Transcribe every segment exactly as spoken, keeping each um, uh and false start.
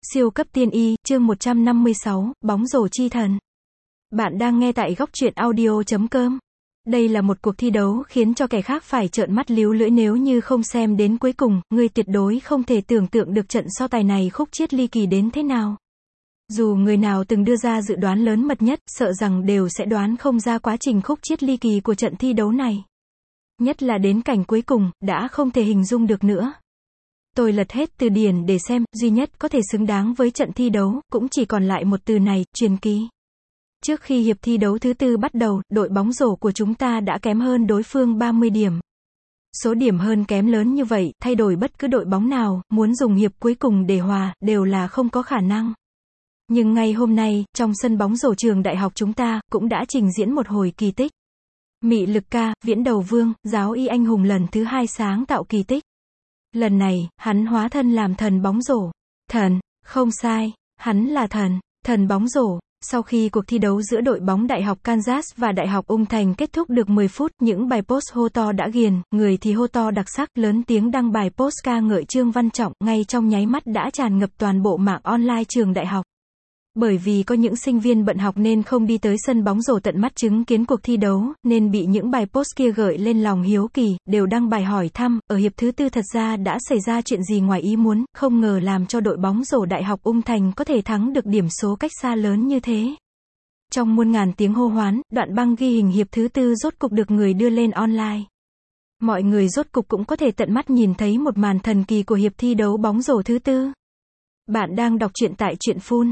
Siêu cấp tiên y, chương một trăm năm mươi sáu, bóng rổ chi thần. Bạn đang nghe tại góc truyện audio chấm com. Đây là một cuộc thi đấu khiến cho kẻ khác phải trợn mắt líu lưỡi, nếu như không xem đến cuối cùng, ngươi tuyệt đối không thể tưởng tượng được trận so tài này khúc chiết ly kỳ đến thế nào. Dù người nào từng đưa ra dự đoán lớn mật nhất, sợ rằng đều sẽ đoán không ra quá trình khúc chiết ly kỳ của trận thi đấu này. Nhất là đến cảnh cuối cùng, đã không thể hình dung được nữa. Tôi lật hết từ điển để xem, duy nhất có thể xứng đáng với trận thi đấu, cũng chỉ còn lại một từ này, truyền kỳ. Trước khi hiệp thi đấu thứ tư bắt đầu, đội bóng rổ của chúng ta đã kém hơn đối phương ba mươi điểm. Số điểm hơn kém lớn như vậy, thay đổi bất cứ đội bóng nào, muốn dùng hiệp cuối cùng để hòa, đều là không có khả năng. Nhưng ngay hôm nay, trong sân bóng rổ trường đại học chúng ta, cũng đã trình diễn một hồi kỳ tích. Mị lực ca, Viễn Đầu Vương, giáo y anh hùng lần thứ hai sáng tạo kỳ tích. Lần này, hắn hóa thân làm thần bóng rổ. Thần, không sai, hắn là thần, thần bóng rổ. Sau khi cuộc thi đấu giữa đội bóng Đại học Kansas và Đại học Ung Thành kết thúc được mười phút, những bài post hô to đã ghiền, người thì hô to đặc sắc, lớn tiếng đăng bài post ca ngợi Trương Văn Trọng, ngay trong nháy mắt đã tràn ngập toàn bộ mạng online trường đại học. Bởi vì có những sinh viên bận học nên không đi tới sân bóng rổ tận mắt chứng kiến cuộc thi đấu, nên bị những bài post kia gợi lên lòng hiếu kỳ, đều đăng bài hỏi thăm, ở hiệp thứ tư thật ra đã xảy ra chuyện gì ngoài ý muốn, không ngờ làm cho đội bóng rổ Đại học Ung Thành có thể thắng được điểm số cách xa lớn như thế. Trong muôn ngàn tiếng hô hoán, đoạn băng ghi hình hiệp thứ tư rốt cục được người đưa lên online. Mọi người rốt cục cũng có thể tận mắt nhìn thấy một màn thần kỳ của hiệp thi đấu bóng rổ thứ tư. Bạn đang đọc truyện tại Truyện Phun.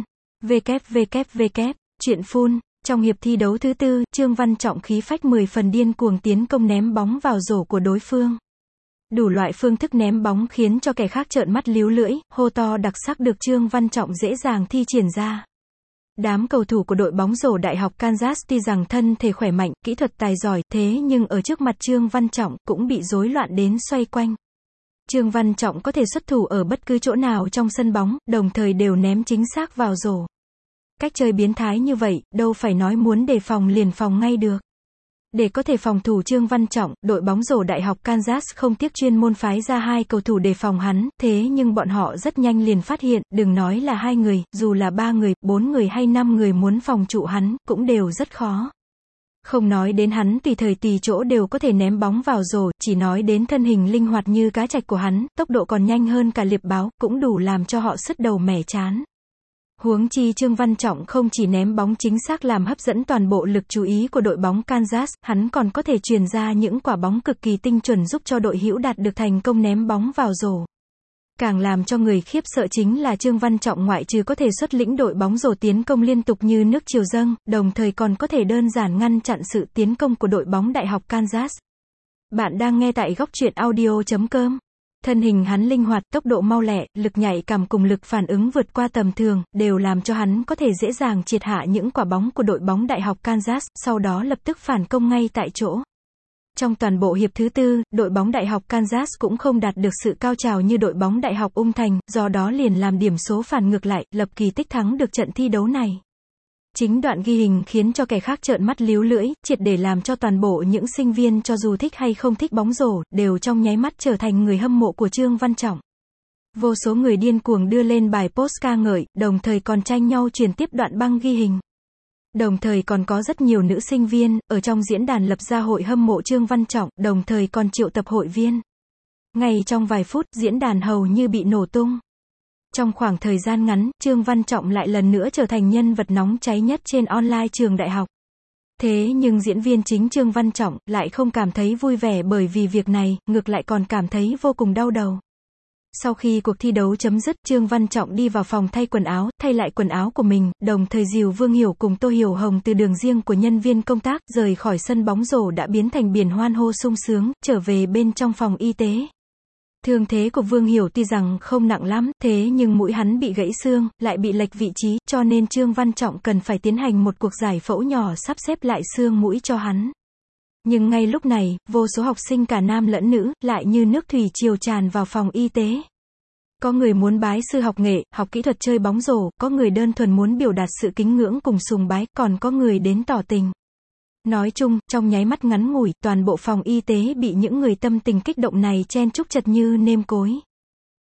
www. Truyện Phun. Trong hiệp thi đấu thứ tư, Trương Văn Trọng khí phách mười phần điên cuồng tiến công ném bóng vào rổ của đối phương. Đủ loại phương thức ném bóng khiến cho kẻ khác trợn mắt líu lưỡi, hô to đặc sắc được Trương Văn Trọng dễ dàng thi triển ra. Đám cầu thủ của đội bóng rổ Đại học Kansas tuy rằng thân thể khỏe mạnh, kỹ thuật tài giỏi, thế nhưng ở trước mặt Trương Văn Trọng cũng bị rối loạn đến xoay quanh. Trương Văn Trọng có thể xuất thủ ở bất cứ chỗ nào trong sân bóng, đồng thời đều ném chính xác vào rổ. Cách chơi biến thái như vậy, đâu phải nói muốn đề phòng liền phòng ngay được. Để có thể phòng thủ Trương Văn Trọng, đội bóng rổ Đại học Kansas không tiếc chuyên môn phái ra hai cầu thủ đề phòng hắn, thế nhưng bọn họ rất nhanh liền phát hiện, đừng nói là hai người, dù là ba người, bốn người hay năm người muốn phòng trụ hắn, cũng đều rất khó. Không nói đến hắn tùy thời tùy chỗ đều có thể ném bóng vào rổ, chỉ nói đến thân hình linh hoạt như cá trạch của hắn, tốc độ còn nhanh hơn cả liệp báo, cũng đủ làm cho họ sứt đầu mẻ trán. Huống chi Trương Văn Trọng không chỉ ném bóng chính xác làm hấp dẫn toàn bộ lực chú ý của đội bóng Kansas, hắn còn có thể truyền ra những quả bóng cực kỳ tinh chuẩn giúp cho đội hữu đạt được thành công ném bóng vào rổ. Càng làm cho người khiếp sợ chính là Trương Văn Trọng ngoại trừ có thể xuất lĩnh đội bóng rổ tiến công liên tục như nước triều dâng, đồng thời còn có thể đơn giản ngăn chặn sự tiến công của đội bóng Đại học Kansas. Bạn đang nghe tại góc truyện audio chấm com. Thân hình hắn linh hoạt, tốc độ mau lẹ, lực nhạy cảm cùng lực phản ứng vượt qua tầm thường, đều làm cho hắn có thể dễ dàng triệt hạ những quả bóng của đội bóng Đại học Kansas, sau đó lập tức phản công ngay tại chỗ. Trong toàn bộ hiệp thứ tư, đội bóng Đại học Kansas cũng không đạt được sự cao trào như đội bóng Đại học Ung Thành, do đó liền làm điểm số phản ngược lại, lập kỳ tích thắng được trận thi đấu này. Chính đoạn ghi hình khiến cho kẻ khác trợn mắt líu lưỡi, triệt để làm cho toàn bộ những sinh viên cho dù thích hay không thích bóng rổ, đều trong nháy mắt trở thành người hâm mộ của Trương Văn Trọng. Vô số người điên cuồng đưa lên bài post ca ngợi, đồng thời còn tranh nhau truyền tiếp đoạn băng ghi hình. Đồng thời còn có rất nhiều nữ sinh viên, ở trong diễn đàn lập ra hội hâm mộ Trương Văn Trọng, đồng thời còn triệu tập hội viên. Ngay trong vài phút, diễn đàn hầu như bị nổ tung. Trong khoảng thời gian ngắn, Trương Văn Trọng lại lần nữa trở thành nhân vật nóng cháy nhất trên online trường đại học. Thế nhưng diễn viên chính Trương Văn Trọng lại không cảm thấy vui vẻ bởi vì việc này, ngược lại còn cảm thấy vô cùng đau đầu. Sau khi cuộc thi đấu chấm dứt, Trương Văn Trọng đi vào phòng thay quần áo, thay lại quần áo của mình, đồng thời dìu Vương Hiểu cùng Tô Hiểu Hồng từ đường riêng của nhân viên công tác, rời khỏi sân bóng rổ đã biến thành biển hoan hô sung sướng, trở về bên trong phòng y tế. Thương thế của Vương Hiểu tuy rằng không nặng lắm, thế nhưng mũi hắn bị gãy xương, lại bị lệch vị trí, cho nên Trương Văn Trọng cần phải tiến hành một cuộc giải phẫu nhỏ sắp xếp lại xương mũi cho hắn. Nhưng ngay lúc này, vô số học sinh cả nam lẫn nữ, lại như nước thủy triều tràn vào phòng y tế. Có người muốn bái sư học nghệ, học kỹ thuật chơi bóng rổ, có người đơn thuần muốn biểu đạt sự kính ngưỡng cùng sùng bái, còn có người đến tỏ tình. Nói chung, trong nháy mắt ngắn ngủi, toàn bộ phòng y tế bị những người tâm tình kích động này chen chúc chật như nêm cối.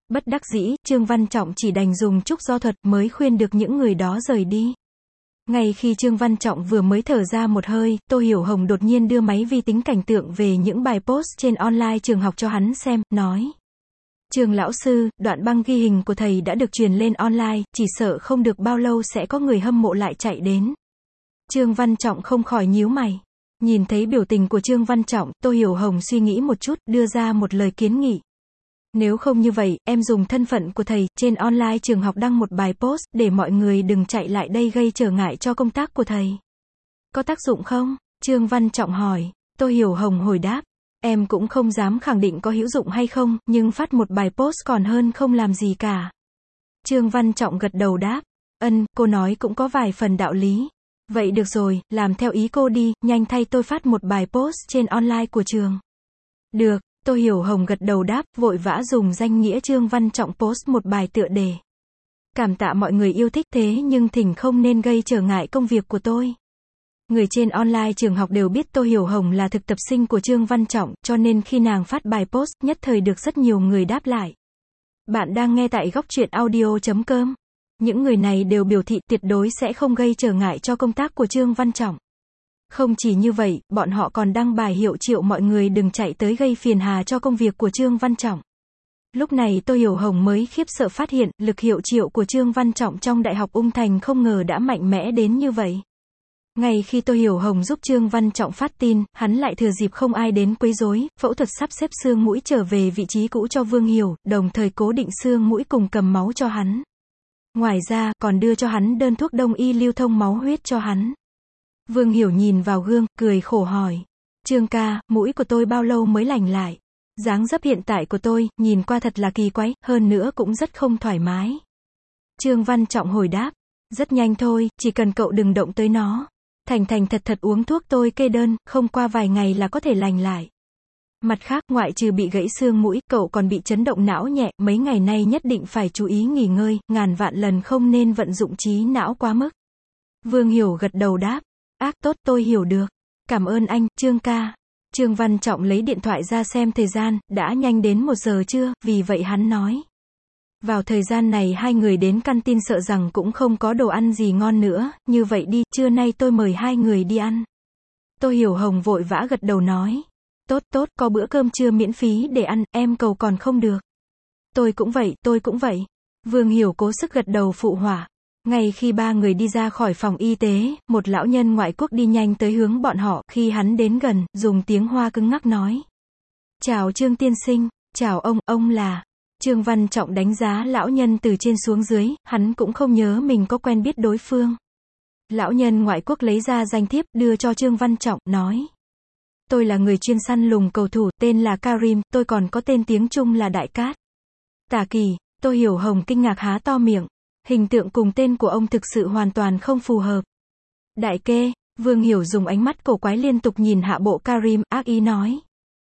Bất đắc dĩ, Trương Văn Trọng chỉ đành dùng trúc do thuật mới khuyên được những người đó rời đi. Ngay khi Trương Văn Trọng vừa mới thở ra một hơi, Tô Hiểu Hồng đột nhiên đưa máy vi tính cảnh tượng về những bài post trên online trường học cho hắn xem, nói. Trương lão sư, đoạn băng ghi hình của thầy đã được truyền lên online, chỉ sợ không được bao lâu sẽ có người hâm mộ lại chạy đến. Trương Văn Trọng không khỏi nhíu mày. Nhìn thấy biểu tình của Trương Văn Trọng, Tô Hiểu Hồng suy nghĩ một chút, đưa ra một lời kiến nghị. Nếu không như vậy, em dùng thân phận của thầy, trên online trường học đăng một bài post, để mọi người đừng chạy lại đây gây trở ngại cho công tác của thầy. Có tác dụng không? Trương Văn Trọng hỏi. Tô Hiểu Hồng hồi đáp. Em cũng không dám khẳng định có hữu dụng hay không, nhưng phát một bài post còn hơn không làm gì cả. Trương Văn Trọng gật đầu đáp. Ân, cô nói cũng có vài phần đạo lý. Vậy được rồi, làm theo ý cô đi, nhanh thay tôi phát một bài post trên online của trường. Được, Tô Hiểu Hồng gật đầu đáp, vội vã dùng danh nghĩa Trương Văn Trọng post một bài tựa đề. Cảm tạ mọi người yêu thích thế nhưng thỉnh không nên gây trở ngại công việc của tôi. Người trên online trường học đều biết Tô Hiểu Hồng là thực tập sinh của Trương Văn Trọng, cho nên khi nàng phát bài post, nhất thời được rất nhiều người đáp lại. Bạn đang nghe tại góc truyện audio chấm com. Những người này đều biểu thị tuyệt đối sẽ không gây trở ngại cho công tác của Trương Văn Trọng. Không chỉ như vậy, bọn họ còn đăng bài hiệu triệu mọi người đừng chạy tới gây phiền hà cho công việc của Trương Văn Trọng. Lúc này Tô Hiểu Hồng mới khiếp sợ phát hiện, lực hiệu triệu của Trương Văn Trọng trong Đại học Ung Thành không ngờ đã mạnh mẽ đến như vậy. Ngay khi Tô Hiểu Hồng giúp Trương Văn Trọng phát tin, hắn lại thừa dịp không ai đến quấy rối, phẫu thuật sắp xếp xương mũi trở về vị trí cũ cho Vương Hiểu, đồng thời cố định xương mũi cùng cầm máu cho hắn. Ngoài ra, còn đưa cho hắn đơn thuốc đông y lưu thông máu huyết cho hắn. Vương Hiểu nhìn vào gương, cười khổ hỏi. Trương ca, mũi của tôi bao lâu mới lành lại? Dáng dấp hiện tại của tôi, nhìn qua thật là kỳ quái, hơn nữa cũng rất không thoải mái. Trương Văn Trọng hồi đáp. Rất nhanh thôi, chỉ cần cậu đừng động tới nó. Thành thành thật thật uống thuốc tôi kê đơn, không qua vài ngày là có thể lành lại. Mặt khác, ngoại trừ bị gãy xương mũi, cậu còn bị chấn động não nhẹ, mấy ngày nay nhất định phải chú ý nghỉ ngơi, ngàn vạn lần không nên vận dụng trí não quá mức. Vương Hiểu gật đầu đáp. Ác tốt, tôi hiểu được. Cảm ơn anh, Trương ca. Trương Văn Trọng lấy điện thoại ra xem thời gian, đã nhanh đến một giờ trưa, vì vậy hắn nói. Vào thời gian này hai người đến canteen sợ rằng cũng không có đồ ăn gì ngon nữa, như vậy đi, trưa nay tôi mời hai người đi ăn. Tô Hiểu Hồng vội vã gật đầu nói. Tốt tốt, có bữa cơm trưa miễn phí để ăn, em cầu còn không được. Tôi cũng vậy, tôi cũng vậy. Vương Hiểu cố sức gật đầu phụ họa. Ngay khi ba người đi ra khỏi phòng y tế, một lão nhân ngoại quốc đi nhanh tới hướng bọn họ, khi hắn đến gần, dùng tiếng Hoa cứng ngắc nói. Chào Trương tiên sinh, chào ông, ông là... Trương Văn Trọng đánh giá lão nhân từ trên xuống dưới, hắn cũng không nhớ mình có quen biết đối phương. Lão nhân ngoại quốc lấy ra danh thiếp, đưa cho Trương Văn Trọng, nói. Tôi là người chuyên săn lùng cầu thủ, tên là Karim, tôi còn có tên tiếng Trung là Đại Cát. Tả Kỳ, Tô Hiểu Hồng kinh ngạc há to miệng. Hình tượng cùng tên của ông thực sự hoàn toàn không phù hợp. Đại kê, Vương Hiểu dùng ánh mắt cổ quái liên tục nhìn hạ bộ Karim, ác ý nói.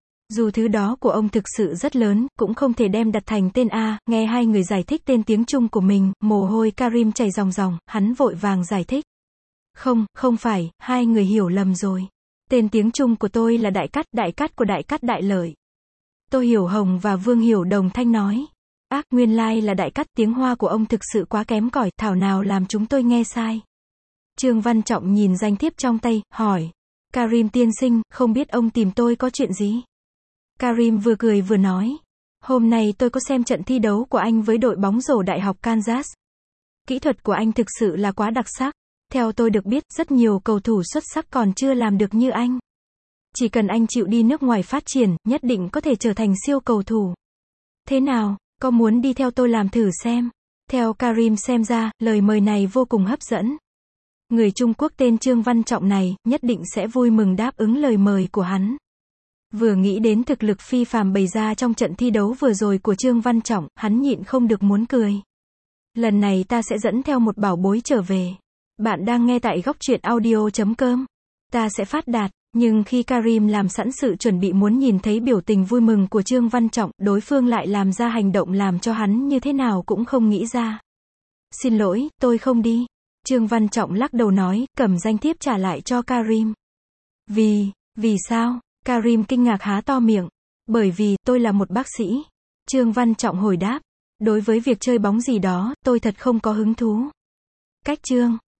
Dù thứ đó của ông thực sự rất lớn, cũng không thể đem đặt thành tên A, nghe hai người giải thích tên tiếng Trung của mình, mồ hôi Karim chảy ròng ròng, hắn vội vàng giải thích. Không, không phải, hai người hiểu lầm rồi. Tên tiếng Trung của tôi là Đại Cát, Đại Cát của Đại Cát Đại Lợi. Tô Hiểu Hồng và Vương Hiểu đồng thanh nói. Ác, nguyên lai là Đại Cát, tiếng Hoa của ông thực sự quá kém cỏi, thảo nào làm chúng tôi nghe sai. Trương Văn Trọng nhìn danh thiếp trong tay, hỏi. Karim tiên sinh, không biết ông tìm tôi có chuyện gì? Karim vừa cười vừa nói. Hôm nay tôi có xem trận thi đấu của anh với đội bóng rổ Đại học Kansas. Kỹ thuật của anh thực sự là quá đặc sắc. Theo tôi được biết, rất nhiều cầu thủ xuất sắc còn chưa làm được như anh. Chỉ cần anh chịu đi nước ngoài phát triển, nhất định có thể trở thành siêu cầu thủ. Thế nào, có muốn đi theo tôi làm thử xem? Theo Karim xem ra, lời mời này vô cùng hấp dẫn. Người Trung Quốc tên Trương Văn Trọng này, nhất định sẽ vui mừng đáp ứng lời mời của hắn. Vừa nghĩ đến thực lực phi phàm bày ra trong trận thi đấu vừa rồi của Trương Văn Trọng, hắn nhịn không được muốn cười. Lần này ta sẽ dẫn theo một bảo bối trở về. Bạn đang nghe tại góc truyện audio chấm com. Ta sẽ phát đạt. Nhưng khi Karim làm sẵn sự chuẩn bị muốn nhìn thấy biểu tình vui mừng của Trương Văn Trọng, đối phương lại làm ra hành động làm cho hắn như thế nào cũng không nghĩ ra. Xin lỗi, tôi không đi. Trương Văn Trọng lắc đầu nói, cầm danh thiếp trả lại cho Karim. Vì, vì sao? Karim kinh ngạc há to miệng. Bởi vì, tôi là một bác sĩ. Trương Văn Trọng hồi đáp. Đối với việc chơi bóng gì đó, tôi thật không có hứng thú. Cách chương